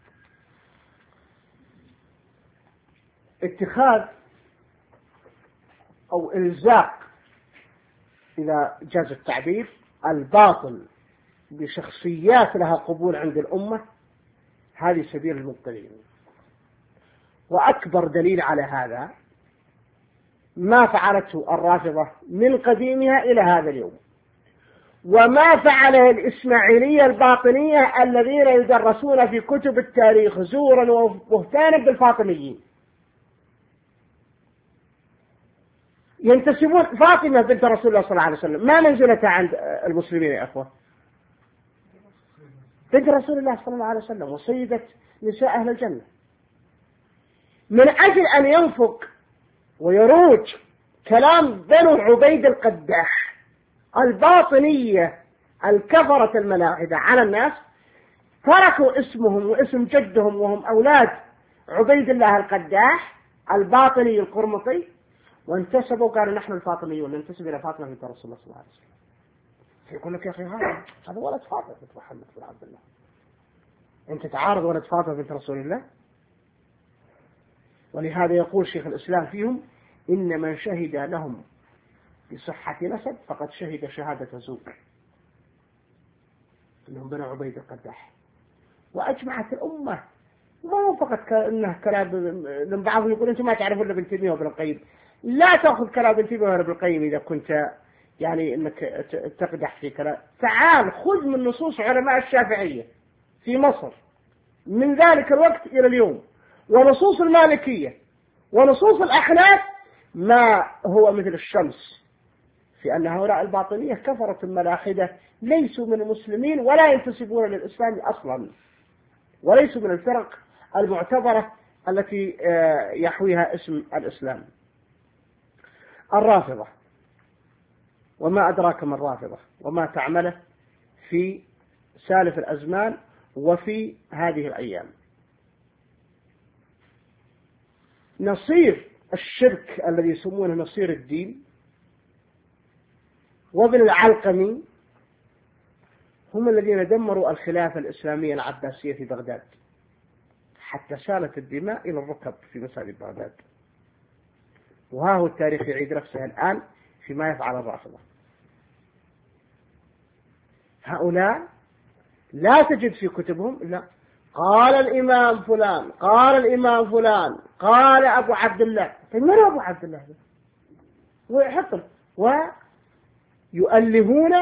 اتخاذ أو إلزاق، إذا جاز التعبير، الباطل بشخصيات لها قبول عند الأمة، هذه سبيل المبتدعين. وأكبر دليل على هذا ما فعلته الرافضة من قديمها إلى هذا اليوم، وما فعله الإسماعيلية الباطنية الذين يدرسون في كتب التاريخ زورا وبهتانا بالفاطميين، ينتسبون فاطمة بنت رسول الله صلى الله عليه وسلم، ما منزلتها عند المسلمين يا أخوة؟ بنت رسول الله صلى الله عليه وسلم وسيدة نساء أهل الجنة. من أجل أن ينفق ويروج كلام بنو عبيد القداح الباطنية الكفرة الملاحدة على الناس، تركوا اسمهم واسم جدهم وهم أولاد عبيد الله القداح الباطني القرمطي، وانتسبوا قالوا نحن الفاطميون ننتسب إلى فاطمة بنت رسول الله صلى الله عليه وسلم. فيقول لك يا أخي هذا هذا ولد فاطمة بنت محمد بن عبد الله، أنت تعارض ولد فاطمة بنت رسول الله. ولهذا يقول شيخ الإسلام فيهم إن من شهد لهم بصحة نسب فقد شهد شهادة زور، إنهم بنو عبيد القداح. وأجمعت الأمة، ما فقط إنه كلام من بعضهم يقول أنتم ما تعرفون إلا ابن تيمية وابن القيم. لا تأخذ كلام ابن تيمية وابن القيم إذا كنت يعني إنك تقدح في كلام. تعال خذ من نصوص علماء الشافعية في مصر من ذلك الوقت إلى اليوم، ونصوص المالكية ونصوص الأحناف، ما هو مثل الشمس في أن هؤلاء الباطنية كفرة الملاحدة ليسوا من المسلمين ولا ينتسبون للإسلام أصلا، وليسوا من الفرق المعتبرة التي يحويها اسم الإسلام. الرافضة، وما أدراك ما الرافضة وما تعمله في سالف الأزمان وفي هذه الأيام. نصير الشرك الذي يسمونه نصير الدين وابن العلقمي هم الذين دمروا الخلافة الإسلامية العباسية في بغداد حتى سالت الدماء إلى الركب في مساجد بغداد. وها هو التاريخ يعيد نفسه الآن فيما يفعل الرافضة. هؤلاء لا تجد في كتبهم إلا قال الإمام فلان قال الإمام فلان قال أبو عبد الله. طيب من أبو عبد الله؟ ويحطوا ويؤلهون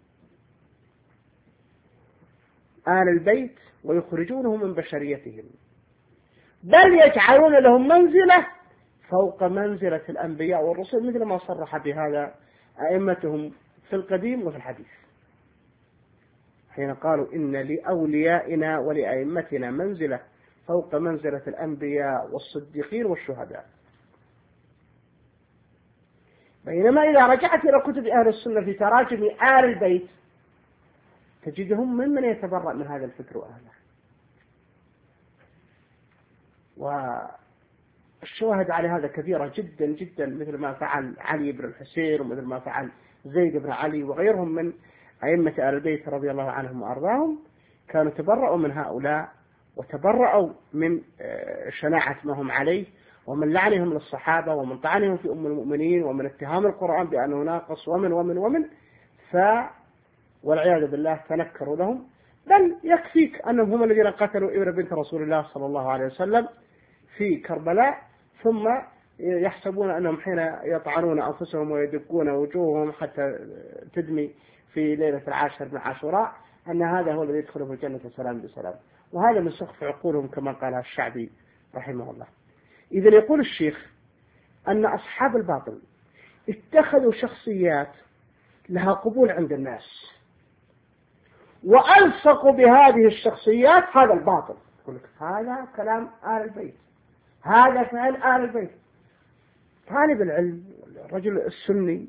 آل البيت ويخرجونهم من بشريتهم، بل يجعلون لهم منزلة فوق منزلة الأنبياء والرسل، مثل ما صرح بهذا أئمتهم في القديم وفي الحديث حين قالوا إن لأوليائنا ولأئمتنا منزلة فوق منزلة الأنبياء والصديقين والشهداء. بينما إذا رجعت إلى كتب أهل السنة في تراجم آل البيت تجدهم ممن يتبرأ من هذا الفكر وأهله. والشواهد على هذا كثيرة جدا جدا، مثل ما فعل علي بن الحسين ومثل ما فعل زيد بن علي وغيرهم من أئمة آل البيت رضي الله عنهم وأرضاهم، كانوا تبرأوا من هؤلاء وتبرأوا من شناعة ما هم عليه ومن لعنهم للصحابة ومن طعنهم في أم المؤمنين ومن اتهام القرآن بأنه ناقص ومن ومن ومن ف والعياذ بالله تنكروا لهم. بل يكفيك أنهم هم الذين قتلوا إبرة بنت رسول الله صلى الله عليه وسلم في كربلاء، ثم يحسبون أنهم حين يطعنون أنفسهم ويدقون وجوههم حتى تدمي في ليلة العاشر من عاشوراء أن هذا هو الذي يدخل في الجنة سلام بسلام. وهذا من سخف عقولهم كما قالها الشعبي رحمه الله. إذا يقول الشيخ أن أصحاب الباطل اتخذوا شخصيات لها قبول عند الناس وألصقوا بهذه الشخصيات هذا الباطل. يقول لك هذا كلام آل البيت، هذا فعل آل البيت. طالب العلم الرجل السني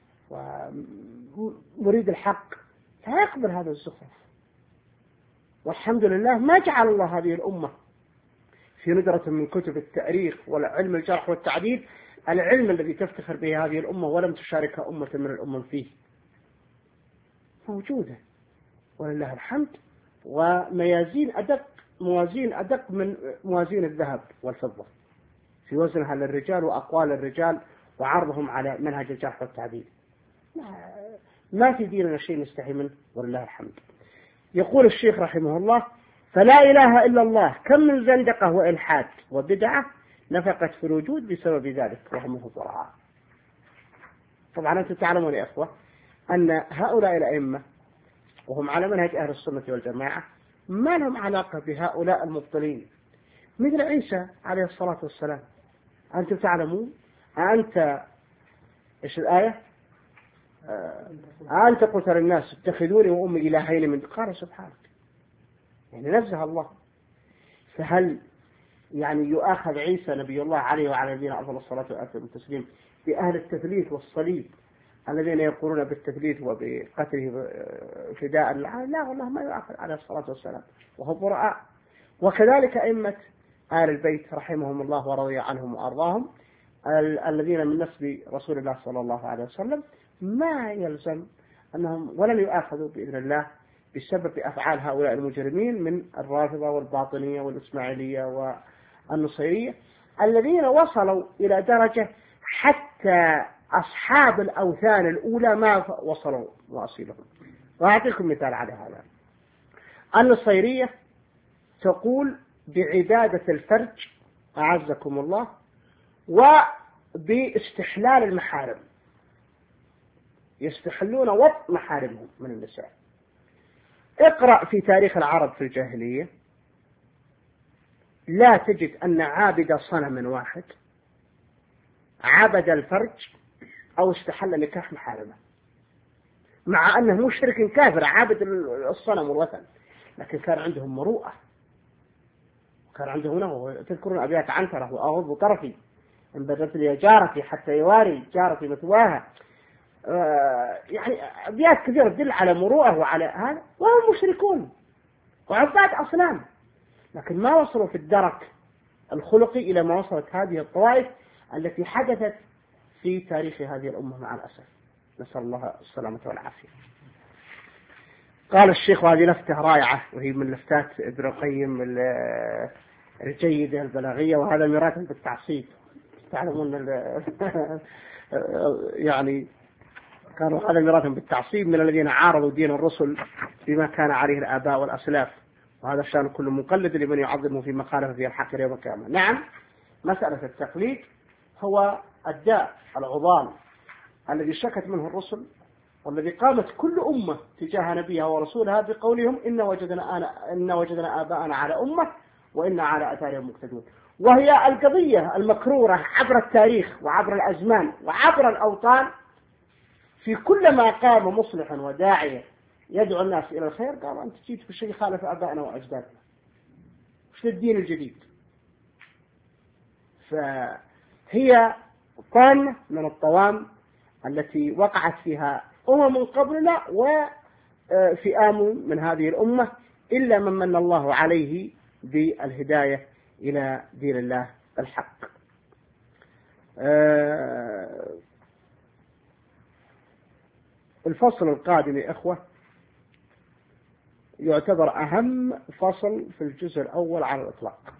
ومريد الحق لا يقبل هذا الزخرف. والحمد لله ما جعل الله هذه الأمة في ندرة من كتب التاريخ ولا علم الجرح والتعديل العلم الذي تفتخر به هذه الأمة ولم تشاركها أمة من الأمم فيه، موجودة ولله الحمد، وميازين أدق موازين أدق من موازين الذهب والفضة في وزنها للرجال وأقوال الرجال وعرضهم على منهج الجرح والتعديل. ما في ديننا شيء نستحي منه ولله الحمد. يقول الشيخ رحمه الله فلا إله إلا الله كم من زندقة وإلحاد وبدعة نفقت في الوجود بسبب ذلك وهم الضراعة. طبعا أنتم تعلمون يا أخوة أن هؤلاء الأئمة وهم على منهج أهل السنة والجماعة ما لهم علاقة بهؤلاء المبطلين مثل عيسى عليه الصلاة والسلام. أنتم تعلمون أنت إيش الآية أنت قلت للناس اتخذوني وأمي إلهين من قال سبحانك، يعني نزه الله. فهل يعني يؤاخذ عيسى نبي الله عليه وعلى نبينا أفضل الصلاة والتسليم بأهل التثليث والصليب الذين يقولون بالتثليث وبقتله فداء لا, لا والله ما يؤاخذ عليه الصلاة والسلام وهو براء. وكذلك أئمة آل البيت رحمهم الله ورضي عنهم وأرضاهم الذين من نسب رسول الله صلى الله عليه وسلم ما يلزم أنهم ولن يؤاخذوا بإذن الله بسبب أفعال هؤلاء المجرمين من الرافضة والباطنية والإسماعيلية والنصيرية الذين وصلوا إلى درجة حتى أصحاب الأوثان الأولى ما وصلوا واصلهم. وأعطيكم مثال على هذا. النصيرية تقول بعبادة الفرج أعزكم الله وباستحلال المحارم، يستحلون وطء محارمهم من النساء. اقرأ في تاريخ العرب في الجاهلية لا تجد أن عابد صنم واحد عبد الفرج أو استحل نكاح محارمه، مع أنه مشرك كافر عابد الصنم والوثن، لكن كان عندهم مروءة، كان عندهم نهو. تذكرون أبيات عنترة وأغض طرفي إن بدت لي جارتي حتى يواري جارتي مثواها. آه يعني أبيات كثيرة تدل على مروءة وعلى هذا، وهم مشركون وعباد أصنام، لكن ما وصلوا في الدرك الخلقي إلى ما وصلت هذه الطوائف التي حدثت في تاريخ هذه الأمة مع الأسف. نسأل الله السلامة والعافية. قال الشيخ، وهذه لفتة رائعة وهي من لفتات ابن القيم الجيدة البلاغية، وهذا ميراث بالتعصيب. تعلمون يعني كانوا هذا ميراث بالتعصيب من الذين عارضوا دين الرسل بما كان عليه الآباء والأسلاف، وهذا الشأن كل مقلد لمن يعظمه في مخالفة في الحق يوم القيامة. نعم، مسألة التقليد هو الداء العضال الذي شكت منه الرسل، والذي قامت كل أمة تجاه نبيها ورسولها بقولهم إن وجدنا أنا إن وجدنا آباءنا على أمة وإن على آثارهم مقتدون. وهي القضية المكرورة عبر التاريخ وعبر الأزمان وعبر الأوطان، في كل ما قام مصلحا وداعيا يدعو الناس إلى الخير قال أنت جيت بشيء خالف آبائنا وأجدادنا، وش الدين الجديد؟ فهي طامة من الطوام التي وقعت فيها أمم قبلنا وفئام من هذه الأمة، إلا من من الله عليه بالهداية إلى دين الله الحق. الفصل القادم يا إخوة يعتبر أهم فصل في الجزء الأول على الإطلاق،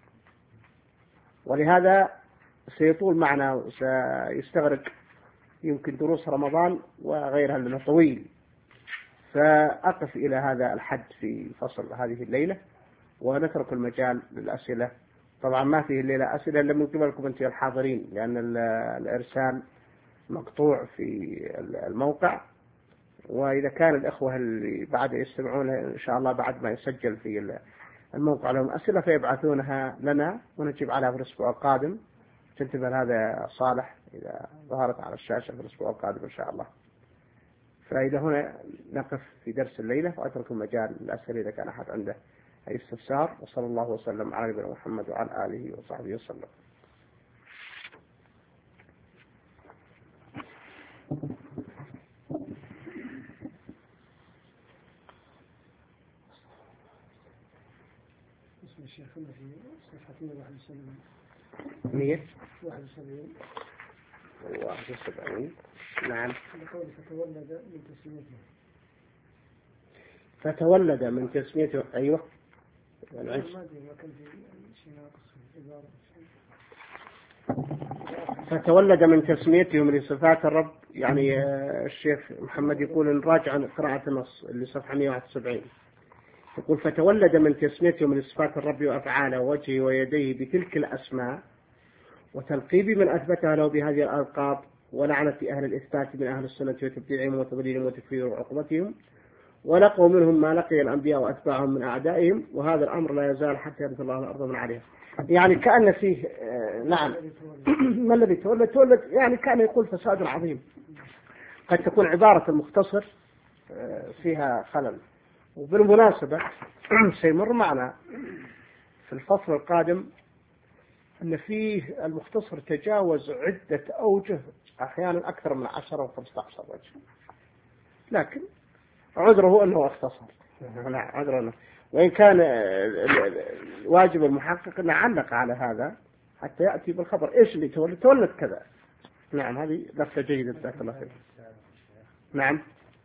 ولهذا سيطول معنا وسيستغرق يمكن دروس رمضان وغيرها لأنه طويل، فأقف إلى هذا الحد في فصل هذه الليلة ونترك المجال للأسئلة. طبعا ما فيه الليلة أسئلة إلا من قبلكم أنتم الحاضرين، لأن الإرسال مقطوع في الموقع، وإذا كان الأخوة اللي بعد يستمعون إن شاء الله بعد ما يسجل في الموقع لهم أسئلة فيبعثونها لنا ونجيب عليها في الأسبوع القادم. تنتبه هذا صالح إذا ظهرت على الشاشة في الأسبوع القادم إن شاء الله. فإذا هنا نقف في درس الليلة وأترك المجال للأسئلة إذا كان أحد عنده أي استفسار. وصلى الله وسلم على نبينا محمد وعلى آله وصحبه وسلم. اسم الشيخ في صفحة واحد وسبعين مية واحد وسبعين واحد وسبعين. نعم. فتولد من تسميته فتولد من تسميته. أيوة. ما أدري ما كان في شيء ناقص في العبارة. فتولد من تسميتهم لصفات الرب. يعني الشيخ محمد يقول نراجع قراءة النص اللي صفحة مية وواحد وسبعين، يقول فتولد من تسميتهم لصفات الرب وأفعاله ووجهه ويديه بتلك الأسماء وتلقيب من أثبتها له بهذه الألقاب، ولعنة أهل الإثبات من أهل السنة وتبديعهم وتضليلهم وتكفيرهم وعقوبتهم، ولقوا منهم ما لقي الأنبياء وأتباعهم من أعدائهم، وهذا الأمر لا يزال حتى يرث الله الأرض من عليها. يعني كأن فيه نعم ما الذي تولد تولد يعني كأن يقول فساد عظيم. قد تكون عبارة المختصر فيها خلل. وبالمناسبة سيمر معنا في الفصل القادم أن فيه المختصر تجاوز عدة أوجه، أحيانا أكثر من عشرة أو خمسة عشر وجه، لكن عذره أنه اختصر. لا عذره أنه، وإن كان واجب المحقق أن علق على هذا حتى يأتي بالخبر إيش اللي تولد تولد كذا. نعم هذه لفتة جيدة جزاك الله خير. نعم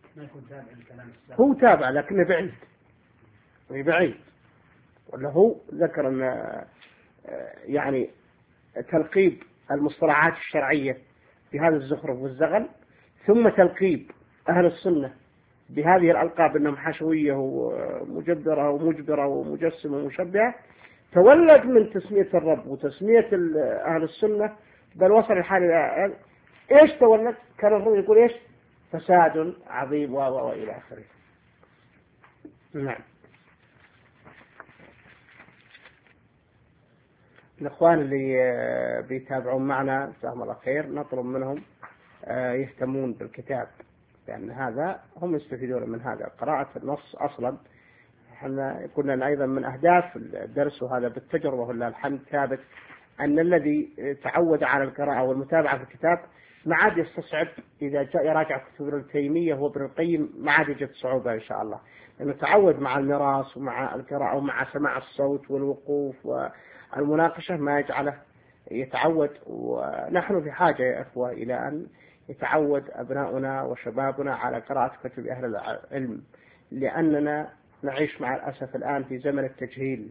هو تابع لكنه بعيد بعيد، ولا هو ذكر أن يعني تلقيب المصطلحات الشرعية بهذا الزخرف والزغل، ثم تلقيب أهل السنة بهذه الألقاب أنهم حشوية ومجبرة ومجبرة ومجسمة ومشبهة، تولد من تسمية الرب وتسمية أهل السنة، بل وصل الحال إلى إيش تولد؟ كان الرب يقول إيش؟ فساد عظيم وإلى آخره. نعم. الأخوان اللي بيتابعون معنا جزاهم الله خير نطلب منهم يهتمون بالكتاب، لأن هذا هم يستفيدون من هذا. قراءة النص أصلا احنا قلنا أيضا من أهداف الدرس، وهذا بالتجربة ولله الحمد ثابت، أن الذي تعود على القراءة والمتابعة في الكتاب ما عاد يستصعب إذا جاء يراجع كتب ابن تيمية وابن القيم، ما عاد يجد صعوبة إن شاء الله، لأنه تعود مع المراس ومع القراءة ومع سماع الصوت والوقوف والمناقشة ما يجعله يتعود. ونحن في حاجة يا أخوة إلى أن يتعود أبناؤنا وشبابنا على قراءة كتب أهل العلم، لأننا نعيش مع الأسف الآن في زمن التجهيل.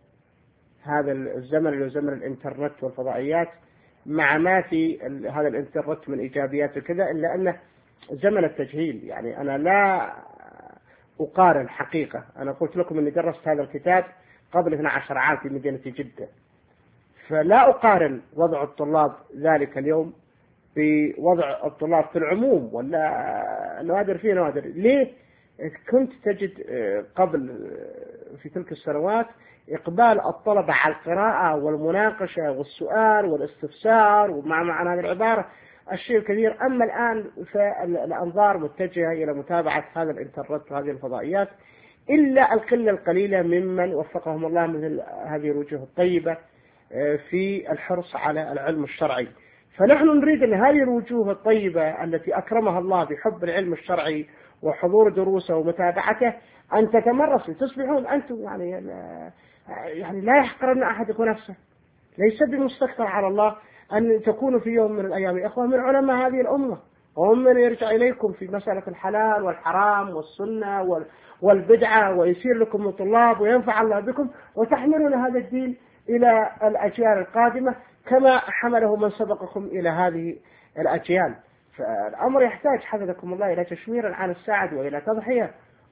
هذا الزمن اللي هو زمن الإنترنت والفضائيات، مع ما في هذا الإنترنت من إيجابيات وكذا، إلا أنه زمن التجهيل. يعني أنا لا أقارن حقيقة، أنا قلت لكم أني درست هذا الكتاب قبل اثني عشر عام في مدينة جدة، فلا أقارن وضع الطلاب ذلك اليوم بوضع الطلاب في العموم، ولا نوادر فيه نوادر. ليه؟ كنت تجد قبل في تلك السنوات إقبال الطلبة على القراءة والمناقشة والسؤال والاستفسار، ومع معنى هذه العبارة الشيء الكثير. أما الآن فالأنظار متجهة إلى متابعة هذا الإنترنت وهذه الفضائيات، إلا القلة القليلة ممن وفقهم الله مثل هذه الوجوه الطيبة في الحرص على العلم الشرعي. فنحن نريد أن هذه الوجوه الطيبة التي أكرمها الله بحب العلم الشرعي وحضور دروسه ومتابعته أن تتمرس، تصبحون أنتم يعني يعني لا يحقرن أحدكم نفسه، ليس بمستكثر على الله أن تكونوا في يوم من الأيام إخوة من علماء هذه الأمة، وهم من يرجع إليكم في مسألة الحلال والحرام والسنة والبدعة، ويصير لكم طلاب وينفع الله بكم، وتحملون هذا الدين إلى الأجيال القادمة كما حمله من سبقكم إلى هذه الأجيال. فالأمر يحتاج حفظكم الله إلى تشمير عن الساعد وإلى تضحية.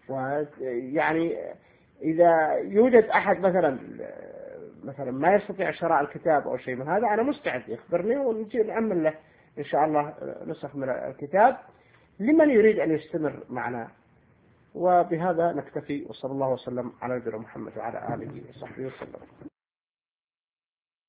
ويعني إذا يوجد أحد مثلا مثلا ما يستطيع شراء الكتاب أو شيء من هذا، أنا مستعد يخبرني ونجي نأمن له إن شاء الله نسخ من الكتاب لمن يريد أن يستمر معنا. وبهذا نكتفي، وصلى الله وسلم على نبينا محمد وعلى آله وصحبه وسلم.